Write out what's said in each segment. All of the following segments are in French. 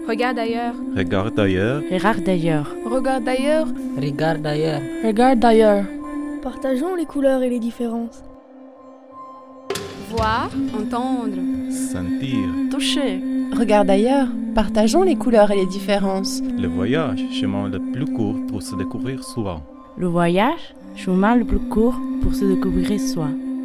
Regarde ailleurs. Regarde ailleurs. Regarde ailleurs. Regarde ailleurs. Regarde ailleurs. Regarde ailleurs. Partageons les couleurs et les différences. Voir, entendre. Sentir. Toucher. Regarde ailleurs. Partageons les couleurs et les différences. Le voyage, chemin le plus court pour se découvrir soi. Le voyage, chemin le plus court pour se découvrir soi.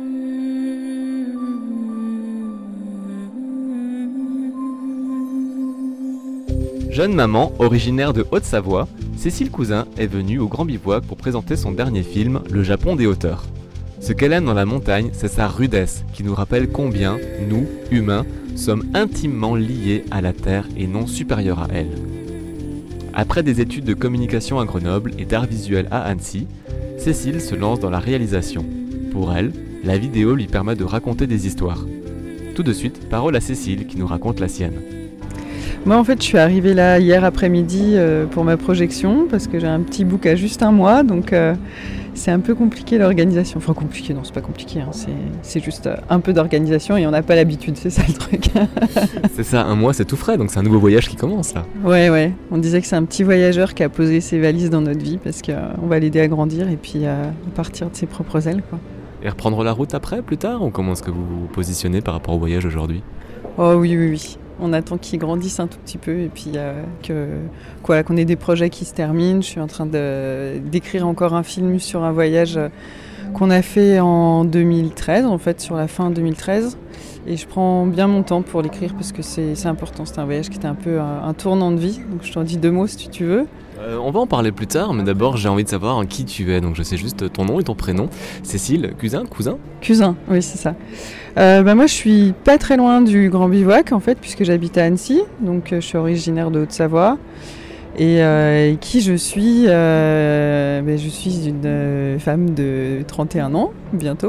Jeune maman, originaire de Haute-Savoie, Cécile Cousin est venue au Grand Bivouac pour présenter son dernier film, Le Japon des hauteurs. Ce qu'elle aime dans la montagne, c'est sa rudesse, qui nous rappelle combien, nous, humains, sommes intimement liés à la Terre et non supérieurs à elle. Après des études de communication à Grenoble et d'art visuel à Annecy, Cécile se lance dans la réalisation. Pour elle, la vidéo lui permet de raconter des histoires. Tout de suite, parole à Cécile qui nous raconte la sienne. Moi, en fait, je suis arrivée là hier après-midi pour ma projection parce que j'ai un petit book à juste un mois, donc c'est un peu compliqué l'organisation. Enfin, compliqué, non, c'est pas compliqué, hein, c'est juste un peu d'organisation et on n'a pas l'habitude, c'est ça le truc. C'est ça, un mois, c'est tout frais, donc c'est un nouveau voyage qui commence là. Ouais, on disait que c'est un petit voyageur qui a posé ses valises dans notre vie parce qu'on va l'aider à grandir et puis à partir de ses propres ailes, quoi. Et reprendre la route après, plus tard, ou comment est-ce que vous vous positionnez par rapport au voyage aujourd'hui ? Oh oui. On attend qu'il grandisse un tout petit peu et puis qu'on ait des projets qui se terminent. Je suis en train d'écrire encore un film sur un voyage qu'on a fait en 2013, en fait, sur la fin 2013. Et je prends bien mon temps pour l'écrire parce que c'est important. C'était un voyage qui était un peu un tournant de vie. Donc je t'en dis 2 mots si tu veux. On va en parler plus tard, mais d'abord j'ai envie de savoir qui tu es. Donc je sais juste ton nom et ton prénom. Cécile, cousin ? Cousin, oui, c'est ça. Moi, je suis pas très loin du Grand Bivouac, en fait, puisque j'habite à Annecy. Donc, je suis originaire de Haute-Savoie. Et qui je suis Je suis une femme de 31 ans, bientôt.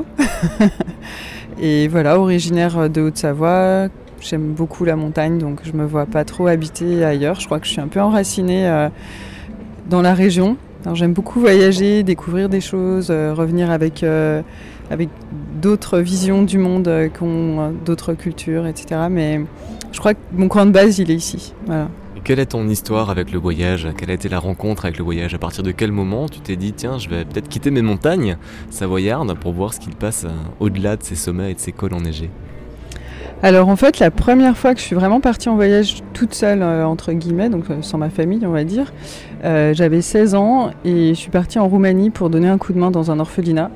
Et voilà, originaire de Haute-Savoie. J'aime beaucoup la montagne, donc je me vois pas trop habiter ailleurs. Je crois que je suis un peu enracinée dans la région. Alors, j'aime beaucoup voyager, découvrir des choses, revenir avec d'autres visions du monde, d'autres cultures, etc. Mais je crois que mon coin de base, il est ici. Voilà. Et quelle est ton histoire avec le voyage ? Quelle a été la rencontre avec le voyage ? À partir de quel moment tu t'es dit, tiens, je vais peut-être quitter mes montagnes savoyardes pour voir ce qu'il passe au-delà de ces sommets et de ces cols enneigés ? Alors en fait, la première fois que je suis vraiment partie en voyage toute seule, entre guillemets, donc sans ma famille, on va dire, j'avais 16 ans et je suis partie en Roumanie pour donner un coup de main dans un orphelinat.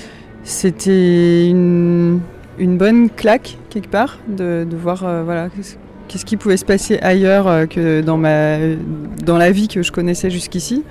C'était une bonne claque, quelque part, de voir qu'est-ce qui pouvait se passer ailleurs que dans la vie que je connaissais jusqu'ici.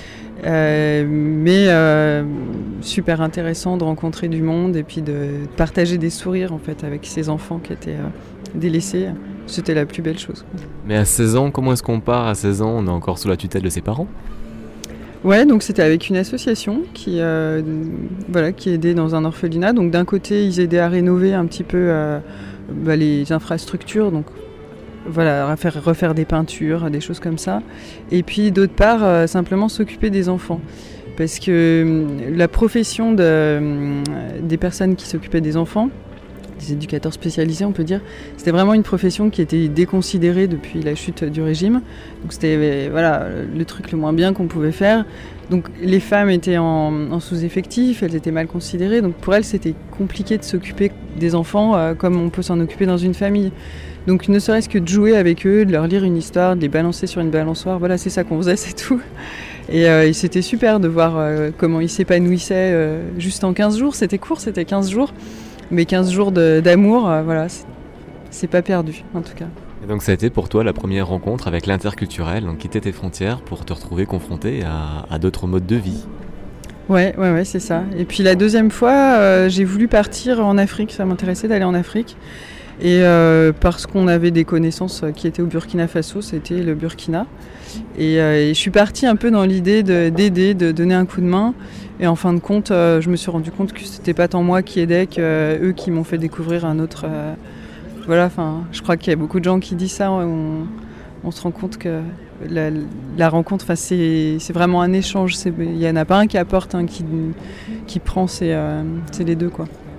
Mais super intéressant de rencontrer du monde et puis de partager des sourires en fait avec ces enfants qui étaient délaissés. C'était la plus belle chose. Mais à 16 ans, comment est-ce qu'on part à 16 ans ? On est encore sous la tutelle de ses parents ? Ouais, donc c'était avec une association qui aidait dans un orphelinat. Donc d'un côté, ils aidaient à rénover un petit peu les infrastructures, donc voilà, refaire des peintures, des choses comme ça. Et puis d'autre part, simplement s'occuper des enfants. Parce que la profession des personnes qui s'occupaient des enfants, des éducateurs spécialisés on peut dire, c'était vraiment une profession qui était déconsidérée depuis la chute du régime. Donc c'était le truc le moins bien qu'on pouvait faire. Donc les femmes étaient en sous-effectif, elles étaient mal considérées. Donc pour elles c'était compliqué de s'occuper des enfants comme on peut s'en occuper dans une famille. Donc ne serait-ce que de jouer avec eux, de leur lire une histoire, de les balancer sur une balançoire, voilà, c'est ça qu'on faisait, c'est tout. Et c'était super de voir comment ils s'épanouissaient juste en 15 jours. C'était court, c'était 15 jours. Mais 15 jours d'amour, c'est pas perdu, en tout cas. Et donc ça a été pour toi la première rencontre avec l'interculturel, donc quitter tes frontières pour te retrouver confronté à d'autres modes de vie. Ouais, c'est ça. Et puis la deuxième fois, j'ai voulu partir en Afrique, ça m'intéressait d'aller en Afrique. Et parce qu'on avait des connaissances qui étaient au Burkina Faso, c'était le Burkina. Et je suis partie un peu dans l'idée d'aider, de donner un coup de main. Et en fin de compte, je me suis rendu compte que c'était pas tant moi qui aidais qu'eux qui m'ont fait découvrir un autre. Je crois qu'il y a beaucoup de gens qui disent ça. On se rend compte que la rencontre, c'est vraiment un échange. Il n'y en a pas un qui apporte, un qui prend, c'est les deux, quoi.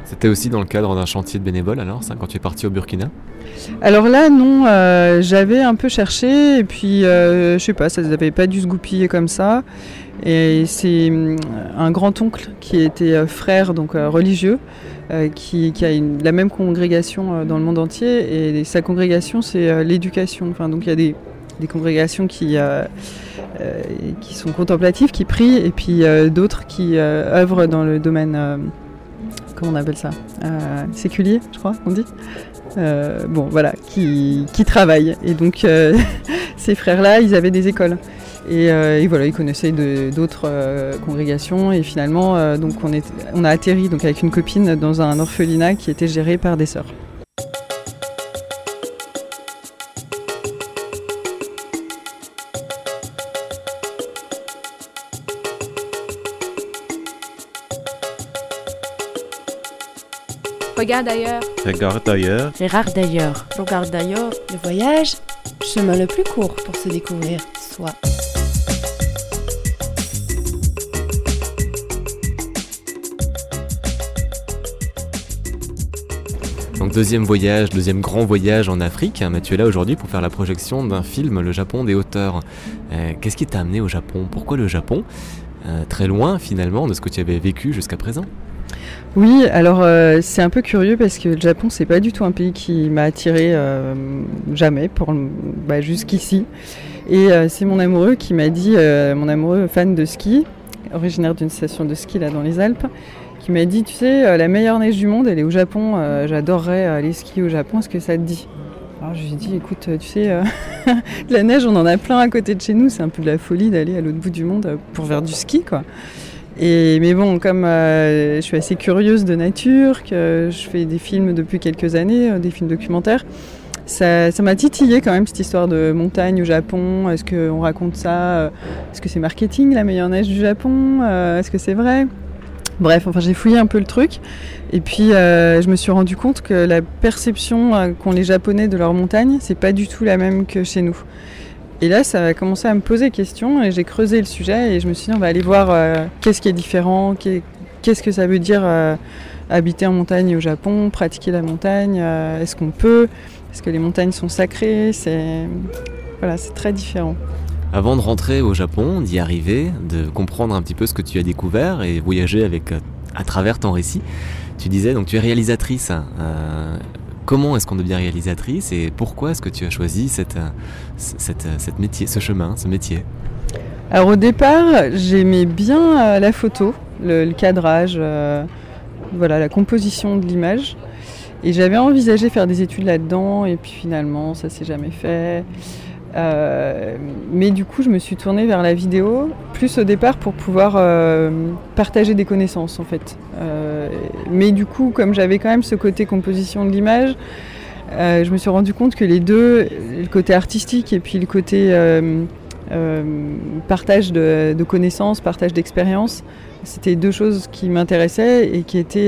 C'était aussi dans le cadre d'un chantier de bénévoles alors, ça, quand tu es parti au Burkina? Alors là, non, j'avais un peu cherché et puis je sais pas, ça n'avait pas dû se goupiller comme ça. Et c'est un grand-oncle qui était frère, donc religieux, qui a la même congrégation dans le monde entier. Et sa congrégation, c'est l'éducation. Enfin, donc il y a des congrégations qui sont contemplatives, qui prient, et puis d'autres qui œuvrent dans le domaine, comment on appelle ça, séculier, je crois qu'on dit. Bon, voilà, qui travaillent. Et donc, ces frères-là, ils avaient des écoles. Et voilà, ils connaissaient d'autres congrégations. Et finalement, donc on a atterri donc, avec une copine dans un orphelinat qui était géré par des sœurs. Regarde ailleurs. Regarde ailleurs. Regarde d'ailleurs. Regarde d'ailleurs. Le voyage, chemin le plus court pour se découvrir soi. Donc deuxième grand voyage en Afrique, mais tu es là aujourd'hui pour faire la projection d'un film, Le Japon des hauteurs. Qu'est-ce qui t'a amené au Japon? Pourquoi le Japon? Très loin finalement de ce que tu avais vécu jusqu'à présent. Oui, alors c'est un peu curieux parce que le Japon, c'est pas du tout un pays qui m'a attiré jamais, jusqu'ici. Et c'est mon amoureux qui m'a dit, mon amoureux fan de ski, originaire d'une station de ski là dans les Alpes, qui m'a dit, tu sais, la meilleure neige du monde, elle est au Japon, j'adorerais aller skier au Japon, est-ce que ça te dit? Alors je lui ai dit, écoute, tu sais, de la neige, on en a plein à côté de chez nous, c'est un peu de la folie d'aller à l'autre bout du monde pour faire du ski, quoi. Mais bon, comme je suis assez curieuse de nature, que je fais des films depuis quelques années, des films documentaires, ça m'a titillé quand même cette histoire de montagne au Japon. Est-ce qu'on raconte ça? Est-ce que c'est marketing, la meilleure neige du Japon? Est-ce que c'est vrai? Bref, enfin j'ai fouillé un peu le truc et puis je me suis rendu compte que la perception qu'ont les Japonais de leur montagne, c'est pas du tout la même que chez nous. Et là, ça a commencé à me poser question et j'ai creusé le sujet et je me suis dit on va aller voir qu'est-ce qui est différent, qu'est-ce que ça veut dire habiter en montagne au Japon, pratiquer la montagne, est-ce qu'on peut, est-ce que les montagnes sont sacrées, c'est très différent. Avant de rentrer au Japon, d'y arriver, de comprendre un petit peu ce que tu as découvert et voyager à travers ton récit, tu disais donc tu es réalisatrice. Comment est-ce qu'on devient réalisatrice et pourquoi est-ce que tu as choisi ce métier? Alors au départ, j'aimais bien la photo, le cadrage, la composition de l'image. Et j'avais envisagé faire des études là-dedans et puis finalement ça s'est jamais fait. Mais du coup, je me suis tournée vers la vidéo, plus au départ pour pouvoir partager des connaissances en fait. Mais du coup, comme j'avais quand même ce côté composition de l'image, je me suis rendu compte que les deux, le côté artistique et puis le côté partage de connaissances, partage d'expériences, c'était deux choses qui m'intéressaient et qui étaient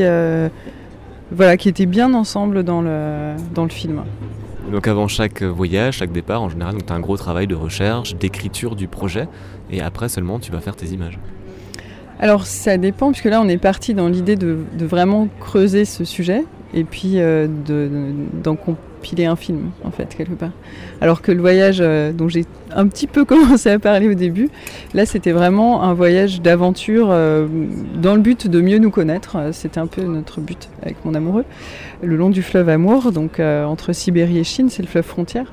bien ensemble dans le film. Donc avant chaque voyage, chaque départ, en général, tu as un gros travail de recherche, d'écriture du projet, et après seulement tu vas faire tes images. Alors ça dépend, puisque là on est parti dans l'idée de vraiment creuser ce sujet, et puis d'en compiler un film, en fait, quelque part. Alors que le voyage dont j'ai un petit peu commencé à parler au début, là c'était vraiment un voyage d'aventure dans le but de mieux nous connaître. C'était un peu notre but avec mon amoureux. Le long du fleuve Amour, donc entre Sibérie et Chine, c'est le fleuve frontière.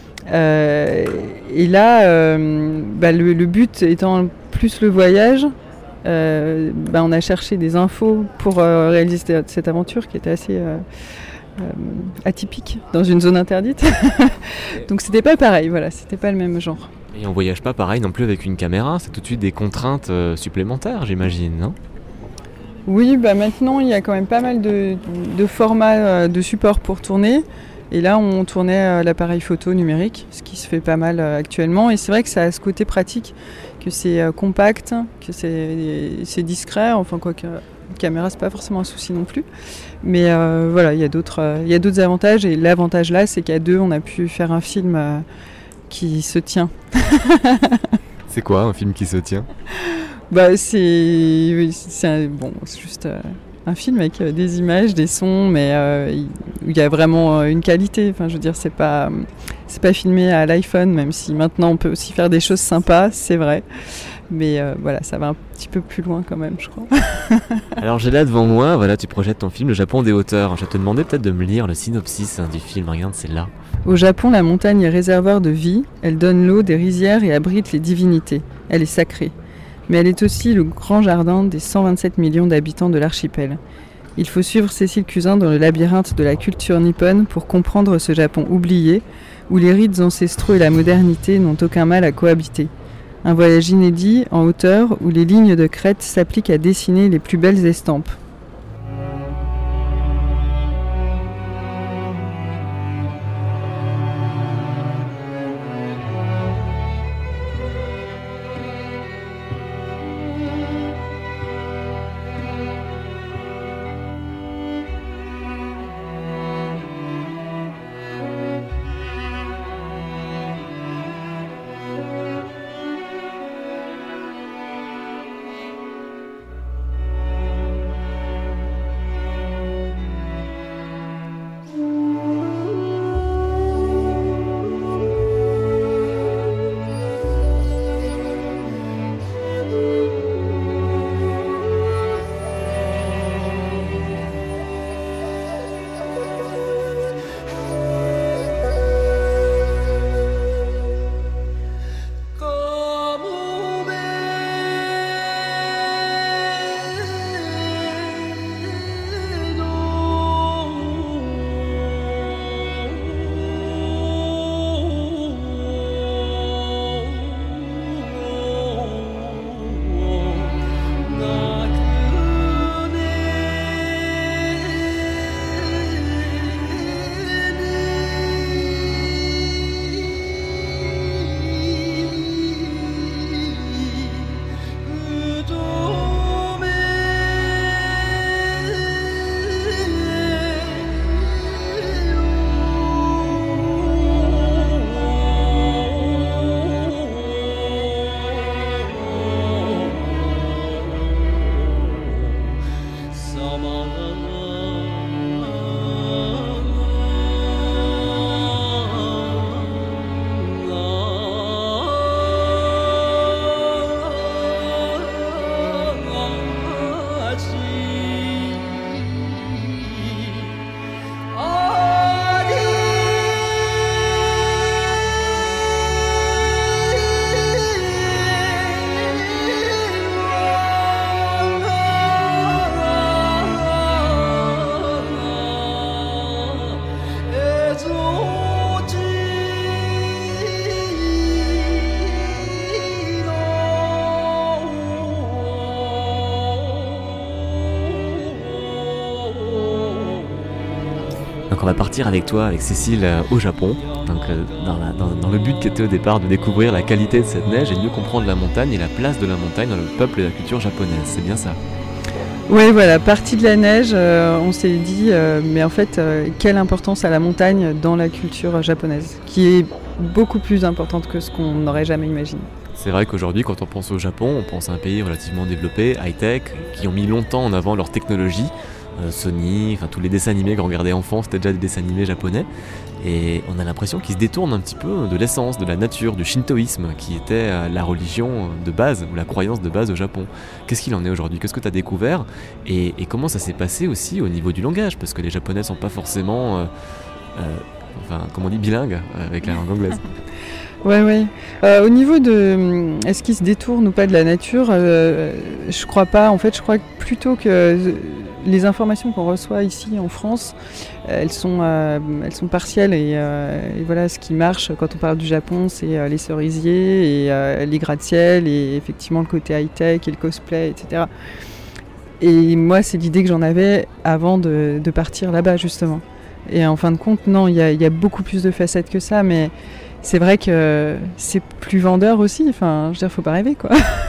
Et là, le but étant plus le voyage, on a cherché des infos pour réaliser cette aventure qui était assez atypique dans une zone interdite. Donc c'était pas pareil, c'était pas le même genre. Et on voyage pas pareil non plus avec une caméra, c'est tout de suite des contraintes supplémentaires, j'imagine, non? Oui, maintenant il y a quand même pas mal de formats de support pour tourner. Et là on tournait l'appareil photo numérique, ce qui se fait pas mal actuellement. Et c'est vrai que ça a ce côté pratique, que c'est compact, que c'est discret, enfin quoique la caméra c'est pas forcément un souci non plus. Mais il y a d'autres avantages. Et l'avantage là, c'est qu'à deux on a pu faire un film qui se tient. C'est quoi un film qui se tient? C'est juste un film avec des images, des sons, mais il y a vraiment une qualité. Enfin, je veux dire, c'est pas filmé à l'iPhone, même si maintenant on peut aussi faire des choses sympas, c'est vrai. Mais voilà, ça va un petit peu plus loin quand même, je crois. Alors j'ai là devant moi, voilà, tu projettes ton film Le Japon des hauteurs. Je vais te demander peut-être de me lire le synopsis du film. Regarde, c'est là. Au Japon, la montagne est réservoir de vie. Elle donne l'eau des rizières et abrite les divinités. Elle est sacrée. Mais elle est aussi le grand jardin des 127 millions d'habitants de l'archipel. Il faut suivre Cécile Cuzin dans le labyrinthe de la culture nippone pour comprendre ce Japon oublié, où les rites ancestraux et la modernité n'ont aucun mal à cohabiter. Un voyage inédit, en hauteur, où les lignes de crête s'appliquent à dessiner les plus belles estampes. Donc on va partir avec toi, avec Cécile, au Japon, donc, dans le but qui était au départ de découvrir la qualité de cette neige et de mieux comprendre la montagne et la place de la montagne dans le peuple et la culture japonaise, c'est bien ça? Oui, voilà, partie de la neige, on s'est dit, mais en fait, quelle importance a la montagne dans la culture japonaise, qui est beaucoup plus importante que ce qu'on n'aurait jamais imaginé. C'est vrai qu'aujourd'hui, quand on pense au Japon, on pense à un pays relativement développé, high-tech, qui ont mis longtemps en avant leur technologie. Sony, enfin tous les dessins animés qu'on regardait enfant, c'était déjà des dessins animés japonais. Et on a l'impression qu'ils se détournent un petit peu de l'essence, de la nature, du shintoïsme, qui était la religion de base, ou la croyance de base au Japon. Qu'est-ce qu'il en est aujourd'hui? Qu'est-ce que tu as découvert? Et comment ça s'est passé aussi au niveau du langage? Parce que les Japonais sont pas forcément, comment on dit, bilingues avec la langue anglaise. Ouais. Au niveau de est-ce qu'ils se détournent ou pas de la nature, je crois pas. En fait, je crois plutôt que les informations qu'on reçoit ici en France, elles sont partielles et voilà, ce qui marche quand on parle du Japon, c'est les cerisiers et les gratte-ciel et effectivement le côté high-tech et le cosplay, etc. Et moi, c'est l'idée que j'en avais avant de partir là-bas, justement. Et en fin de compte, non, il y a beaucoup plus de facettes que ça, mais c'est vrai que c'est plus vendeur aussi, enfin, je veux dire, faut pas rêver, quoi.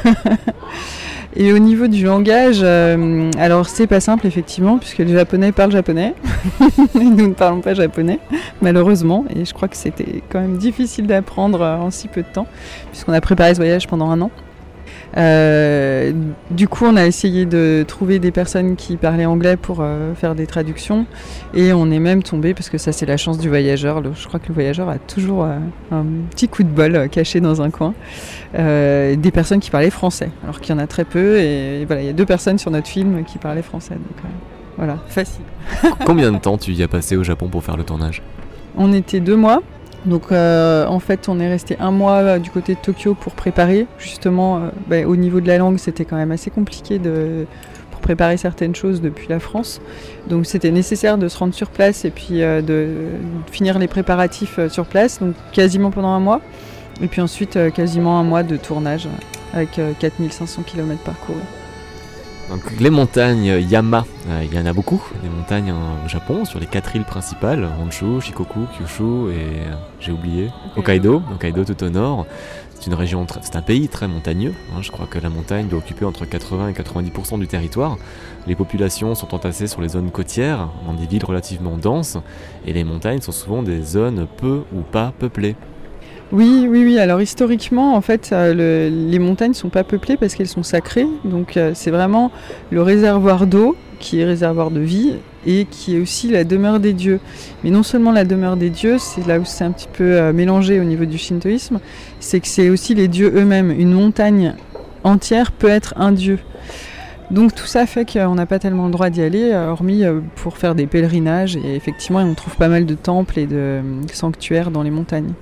Et au niveau du langage, alors c'est pas simple, effectivement, puisque les Japonais parlent japonais. Nous ne parlons pas japonais, malheureusement, et je crois que c'était quand même difficile d'apprendre en si peu de temps, puisqu'on a préparé ce voyage pendant 1 an. Du coup, on a essayé de trouver des personnes qui parlaient anglais pour faire des traductions. Et on est même tombé, parce que ça c'est la chance du voyageur, je crois que le voyageur a toujours un petit coup de bol caché dans un coin, des personnes qui parlaient français, alors qu'il y en a très peu. Et voilà, il y a 2 personnes sur notre film qui parlaient français. Donc voilà, facile. Combien de temps tu y as passé au Japon pour faire le tournage ? On était 2 mois. Donc en fait on est resté 1 mois du côté de Tokyo pour préparer. Justement au niveau de la langue c'était quand même assez compliqué pour préparer certaines choses depuis la France. Donc c'était nécessaire de se rendre sur place et puis de finir les préparatifs sur place, donc quasiment pendant 1 mois. Et puis ensuite quasiment 1 mois de tournage avec 4500 km parcourus. Donc, les montagnes Yama, il y en a beaucoup, des montagnes au Japon, sur les 4 îles principales, Honshu, Shikoku, Kyushu et j'ai oublié, Hokkaido tout au nord. C'est un pays très montagneux, je crois que la montagne doit occuper entre 80 et 90% du territoire. Les populations sont entassées sur les zones côtières, dans des villes relativement denses, et les montagnes sont souvent des zones peu ou pas peuplées. Oui. Alors historiquement, en fait, les montagnes ne sont pas peuplées parce qu'elles sont sacrées. Donc c'est vraiment le réservoir d'eau qui est réservoir de vie et qui est aussi la demeure des dieux. Mais non seulement la demeure des dieux, c'est là où c'est un petit peu mélangé au niveau du shintoïsme, c'est que c'est aussi les dieux eux-mêmes. Une montagne entière peut être un dieu. Donc tout ça fait qu'on n'a pas tellement le droit d'y aller, hormis pour faire des pèlerinages. Et effectivement, on trouve pas mal de temples et de sanctuaires dans les montagnes.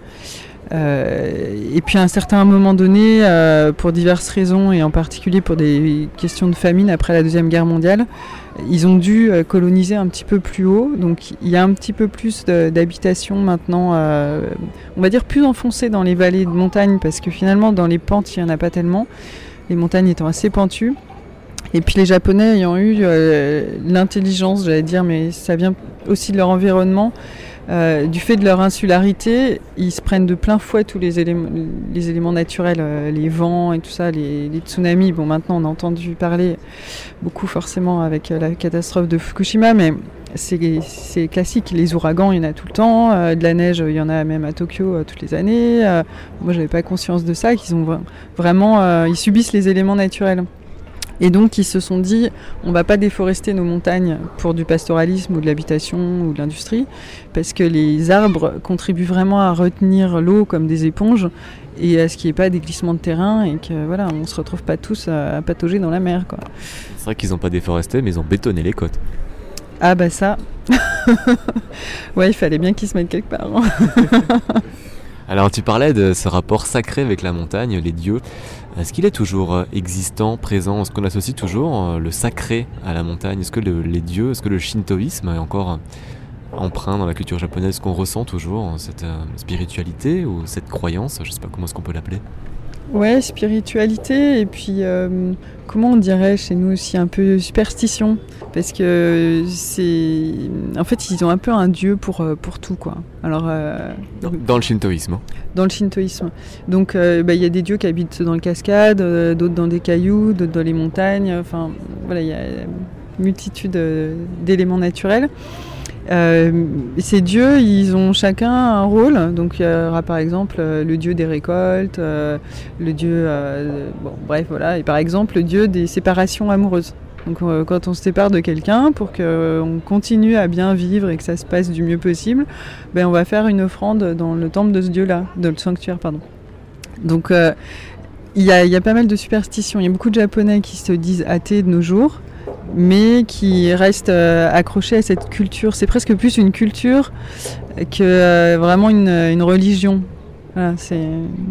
Et puis à un certain moment donné, pour diverses raisons, et en particulier pour des questions de famine après la Deuxième Guerre mondiale, ils ont dû coloniser un petit peu plus haut. Donc il y a un petit peu plus d'habitation maintenant, on va dire plus enfoncée dans les vallées de montagne, parce que finalement dans les pentes il n'y en a pas tellement, les montagnes étant assez pentues. Et puis les Japonais ayant eu l'intelligence, j'allais dire, mais ça vient aussi de leur environnement, du fait de leur insularité, ils se prennent de plein fouet tous les éléments naturels, les vents et tout ça, les tsunamis. Bon, maintenant on a entendu parler beaucoup forcément avec la catastrophe de Fukushima, mais c'est classique. Les ouragans, il y en a tout le temps, de la neige, il y en a même à Tokyo toutes les années. Moi j'avais pas conscience de ça, qu'ils ont vraiment, ils subissent les éléments naturels. Et donc ils se sont dit, on va pas déforester nos montagnes pour du pastoralisme ou de l'habitation ou de l'industrie, parce que les arbres contribuent vraiment à retenir l'eau comme des éponges et à ce qu'il n'y ait pas des glissements de terrain et que voilà, on se retrouve pas tous à patauger dans la mer, quoi. C'est vrai qu'ils n'ont pas déforesté, mais ils ont bétonné les côtes. Ah bah ça, ouais, il fallait bien qu'ils se mettent quelque part. Alors tu parlais de ce rapport sacré avec la montagne, les dieux. Est-ce qu'il est toujours existant, présent? Est-ce qu'on associe toujours le sacré à la montagne? Est-ce que les dieux, est-ce que le shintoïsme est encore empreint dans la culture japonaise? Est-ce qu'on ressent toujours cette spiritualité ou cette croyance? Je ne sais pas comment est-ce qu'on peut l'appeler. Ouais, spiritualité et puis comment on dirait chez nous aussi un peu superstition, parce que en fait ils ont un peu un dieu pour tout, quoi. Alors dans le shintoïsme. Dans le shintoïsme. Donc y a des dieux qui habitent dans les cascades, d'autres dans des cailloux, d'autres dans les montagnes. Enfin voilà, il y a une multitude d'éléments naturels. Ces dieux, ils ont chacun un rôle. Donc il y aura par exemple le dieu des récoltes, le dieu, voilà, et par exemple le dieu des séparations amoureuses. Donc quand on se sépare de quelqu'un, pour qu'on continue à bien vivre et que ça se passe du mieux possible, on va faire une offrande dans le temple de ce dieu-là, dans le sanctuaire, pardon. Donc il y a pas mal de superstitions. Il y a beaucoup de Japonais qui se disent athées de nos jours, mais qui restent accrochés à cette culture. C'est presque plus une culture que vraiment une religion. Voilà, c'est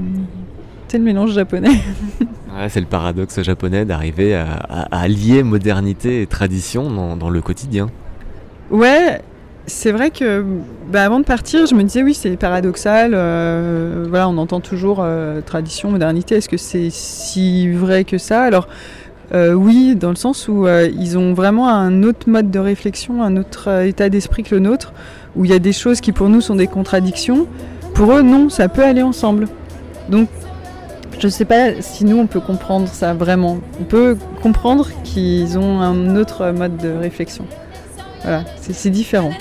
le mélange japonais. Ouais, c'est le paradoxe japonais d'arriver à lier modernité et tradition dans le quotidien. Ouais, c'est vrai que avant de partir, je me disais oui, c'est paradoxal. Voilà, on entend toujours tradition, modernité. Est-ce que c'est si vrai que ça? Alors oui, dans le sens où ils ont vraiment un autre mode de réflexion, un autre état d'esprit que le nôtre, où il y a des choses qui pour nous sont des contradictions. Pour eux, non, ça peut aller ensemble. Donc, je ne sais pas si nous, on peut comprendre ça vraiment. On peut comprendre qu'ils ont un autre mode de réflexion. Voilà, c'est différent.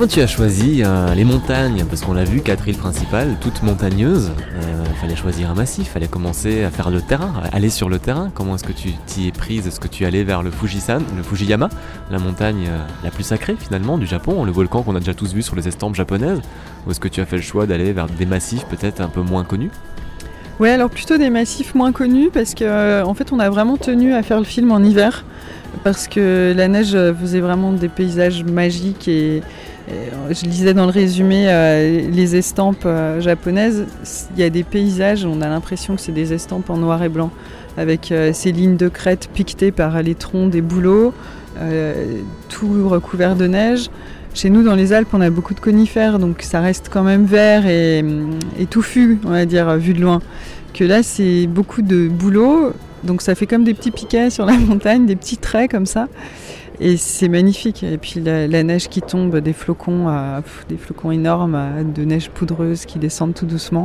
Pourquoi tu as choisi les montagnes? Parce qu'on l'a vu, 4 îles principales, toutes montagneuses. Il fallait choisir un massif, il fallait commencer à faire le terrain, à aller sur le terrain. Comment est-ce que tu t'y es prise? Est-ce que tu es allée vers le Fujiyama, la montagne la plus sacrée finalement du Japon, le volcan qu'on a déjà tous vu sur les estampes japonaises? Ou est-ce que tu as fait le choix d'aller vers des massifs peut-être un peu moins connus? Ouais, alors plutôt des massifs moins connus parce que en fait on a vraiment tenu à faire le film en hiver parce que la neige faisait vraiment des paysages magiques et je lisais dans le résumé les estampes japonaises, il y a des paysages, on a l'impression que c'est des estampes en noir et blanc avec ces lignes de crête piquetées par les troncs des bouleaux, tout recouvert de neige. Chez nous, dans les Alpes, on a beaucoup de conifères, donc ça reste quand même vert et touffu, on va dire, vu de loin. Que là, c'est beaucoup de bouleaux, donc ça fait comme des petits piquets sur la montagne, des petits traits comme ça. Et c'est magnifique. Et puis la neige qui tombe, des flocons énormes de neige poudreuse qui descendent tout doucement.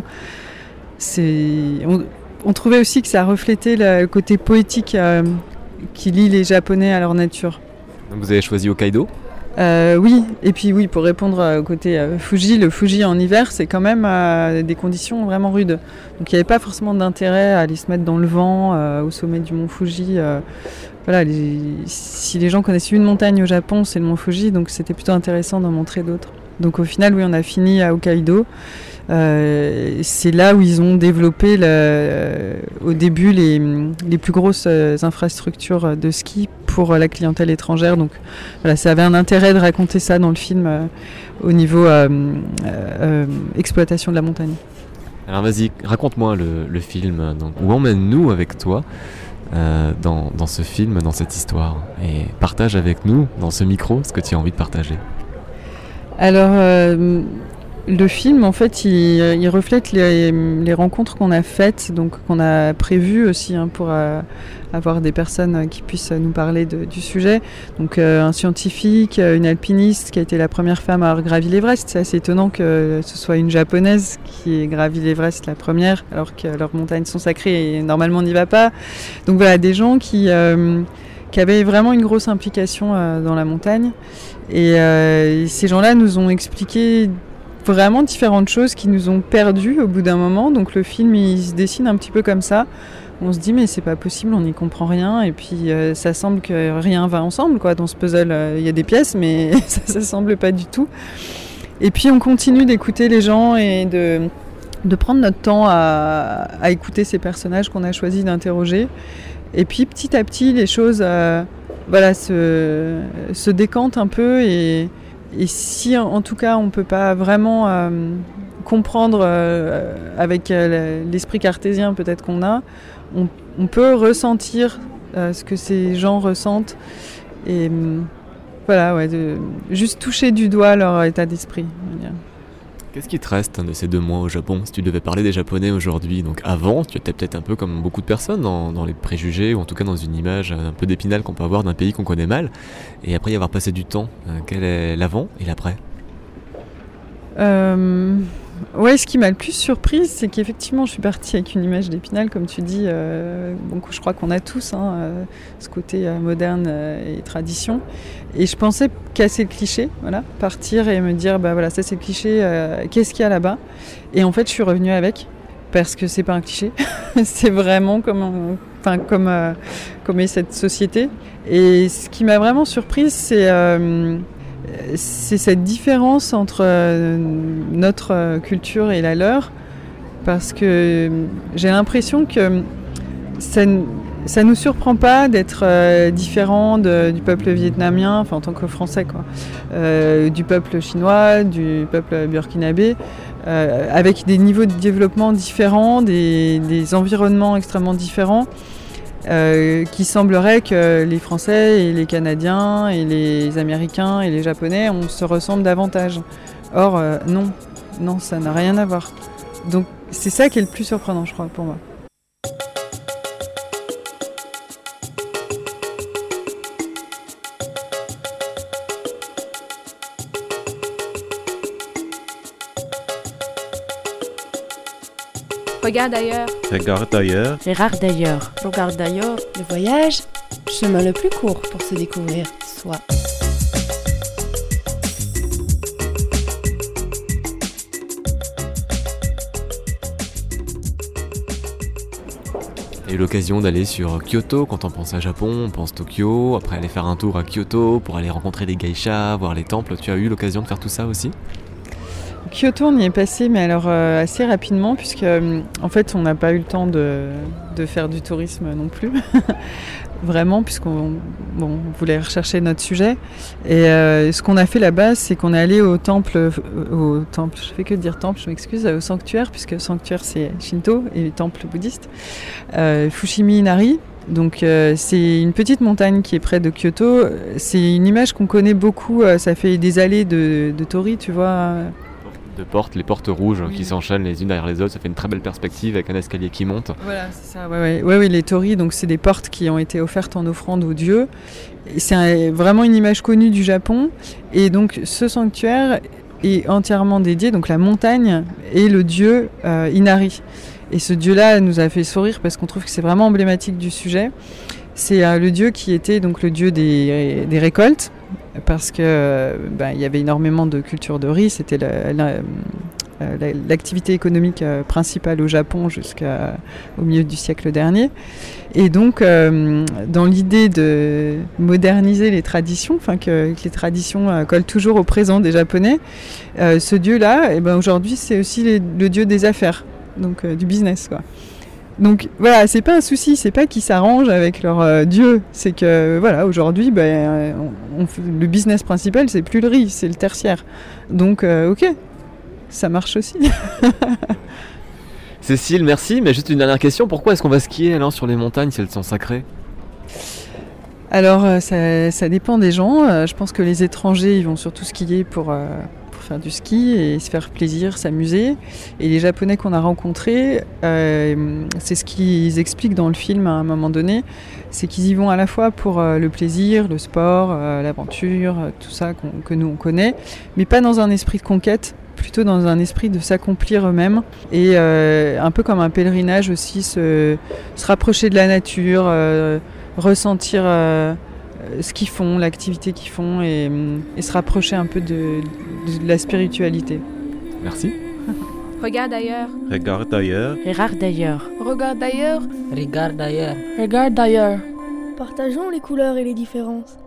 On trouvait aussi que ça reflétait le côté poétique qui lie les Japonais à leur nature. Donc vous avez choisi Hokkaido? Oui, et puis oui, pour répondre au côté Fuji, le Fuji en hiver, c'est quand même des conditions vraiment rudes. Donc il n'y avait pas forcément d'intérêt à aller se mettre dans le vent au sommet du mont Fuji. Voilà, si les gens connaissent une montagne au Japon, c'est le mont Fuji, donc c'était plutôt intéressant d'en montrer d'autres. Donc au final, oui, on a fini à Hokkaido. C'est là où ils ont développé au début les plus grosses infrastructures de ski pour la clientèle étrangère. Donc voilà, ça avait un intérêt de raconter ça dans le film au niveau exploitation de la montagne. Alors vas-y, raconte-moi le film. Donc, où emmène-nous avec toi dans ce film, dans cette histoire? Et partage avec nous, dans ce micro, ce que tu as envie de partager. Alors, le film, en fait, il reflète les rencontres qu'on a faites, donc qu'on a prévues aussi pour avoir des personnes qui puissent nous parler du sujet. Donc, un scientifique, une alpiniste qui a été la première femme à avoir gravi l'Everest. C'est assez étonnant que ce soit une japonaise qui ait gravi l'Everest la première, alors que leurs montagnes sont sacrées et normalement on n'y va pas. Donc voilà, des gens qui avaient vraiment une grosse implication dans la montagne. Et ces gens-là nous ont expliqué vraiment différentes choses qui nous ont perdus au bout d'un moment. Donc le film, il se dessine un petit peu comme ça. On se dit mais c'est pas possible, on n'y comprend rien. Et puis ça semble que rien va ensemble, quoi. Dans ce puzzle, il y a des pièces, mais ça semble pas du tout. Et puis on continue d'écouter les gens et de prendre notre temps à écouter ces personnages qu'on a choisi d'interroger. Et puis petit à petit, les choses se décantent un peu et si en tout cas on ne peut pas vraiment comprendre avec l'esprit cartésien peut-être qu'on a, on peut ressentir ce que ces gens ressentent et juste toucher du doigt leur état d'esprit. Qu'est-ce qui te reste de ces 2 mois au Japon? Si tu devais parler des Japonais aujourd'hui, donc avant, tu étais peut-être un peu comme beaucoup de personnes dans les préjugés, ou en tout cas dans une image un peu d'épinal qu'on peut avoir d'un pays qu'on connaît mal, et après y avoir passé du temps, quel est l'avant et l'après? Ouais, ce qui m'a le plus surprise, c'est qu'effectivement je suis partie avec une image d'épinal, comme tu dis, je crois qu'on a tous ce côté moderne et tradition. Et je pensais casser le cliché, partir et me dire, ça c'est le cliché, qu'est-ce qu'il y a là-bas? Et en fait je suis revenue avec, parce que c'est pas un cliché, c'est vraiment comme est cette société. Et ce qui m'a vraiment surprise, c'est cette différence entre notre culture et la leur, parce que j'ai l'impression que ça nous surprend pas d'être différent du peuple vietnamien, en tant que Français, quoi, du peuple chinois, du peuple burkinabé, avec des niveaux de développement différents, des environnements extrêmement différents. Qui semblerait que les Français et les Canadiens et les Américains et les Japonais, on se ressemble davantage. Or, non, ça n'a rien à voir. Donc c'est ça qui est le plus surprenant, je crois, pour moi. Regarde ailleurs. Regarde ailleurs. Gérard d'ailleurs. Regarde d'ailleurs. Le voyage, chemin le plus court pour se découvrir soi. a eu l'occasion d'aller sur Kyoto. Quand on pense à Japon, on pense Tokyo. Après aller faire un tour à Kyoto pour aller rencontrer les geishas, voir les temples. Tu as eu l'occasion de faire tout ça aussi ? Kyoto, on y est passé, mais alors assez rapidement, puisque en fait, on n'a pas eu le temps de faire du tourisme non plus. Vraiment, puisqu'on voulait rechercher notre sujet. Et ce qu'on a fait là-bas, c'est qu'on est allé au temple, je fais que dire temple, je m'excuse, au sanctuaire, puisque sanctuaire c'est Shinto et temple bouddhiste, Fushimi Inari. Donc c'est une petite montagne qui est près de Kyoto. C'est une image qu'on connaît beaucoup, ça fait des allées de torii, tu vois. Les portes rouges qui s'enchaînent les unes derrière les autres, ça fait une très belle perspective avec un escalier qui monte. Voilà, c'est ça, ouais, les torii, donc c'est des portes qui ont été offertes en offrande aux dieux. Et c'est vraiment une image connue du Japon. Et donc ce sanctuaire est entièrement dédié, donc la montagne est le dieu Inari. Et ce dieu-là nous a fait sourire parce qu'on trouve que c'est vraiment emblématique du sujet. C'est le dieu qui était donc le dieu des récoltes, parce que il y avait énormément de culture de riz, c'était l'activité économique principale au Japon jusqu'au milieu du siècle dernier. Et donc, dans l'idée de moderniser les traditions, que les traditions collent toujours au présent des Japonais, ce dieu-là, aujourd'hui, c'est aussi le dieu des affaires, donc du business, quoi. Donc voilà, c'est pas un souci, c'est pas qu'ils s'arrangent avec leur dieu, c'est que voilà, aujourd'hui, le business principal, c'est plus le riz, c'est le tertiaire. Donc ok, ça marche aussi. Cécile, merci, mais juste une dernière question, pourquoi est-ce qu'on va skier alors sur les montagnes si elles sont sacrées ? Alors ça dépend des gens, je pense que les étrangers, ils vont surtout skier pour faire du ski et se faire plaisir, s'amuser. Et les Japonais qu'on a rencontrés, c'est ce qu'ils expliquent dans le film à un moment donné, c'est qu'ils y vont à la fois pour le plaisir, le sport, l'aventure, tout ça que nous on connaît, mais pas dans un esprit de conquête, plutôt dans un esprit de s'accomplir eux-mêmes et un peu comme un pèlerinage aussi, se rapprocher de la nature, ressentir ce qu'ils font, l'activité qu'ils font et se rapprocher un peu de la spiritualité. Merci. Regarde ailleurs. Regarde ailleurs. Regarde d'ailleurs. Regarde ailleurs. Regarde ailleurs. Regarde d'ailleurs. Partageons les couleurs et les différences.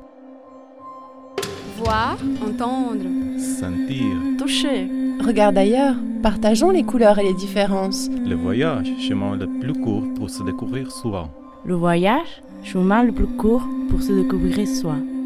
Voir, entendre. Sentir. Toucher. Regarde d'ailleurs. Partageons les couleurs et les différences. Le voyage, chemin le plus court pour se découvrir soi. Le voyage, chemin le plus court pour se découvrir soi.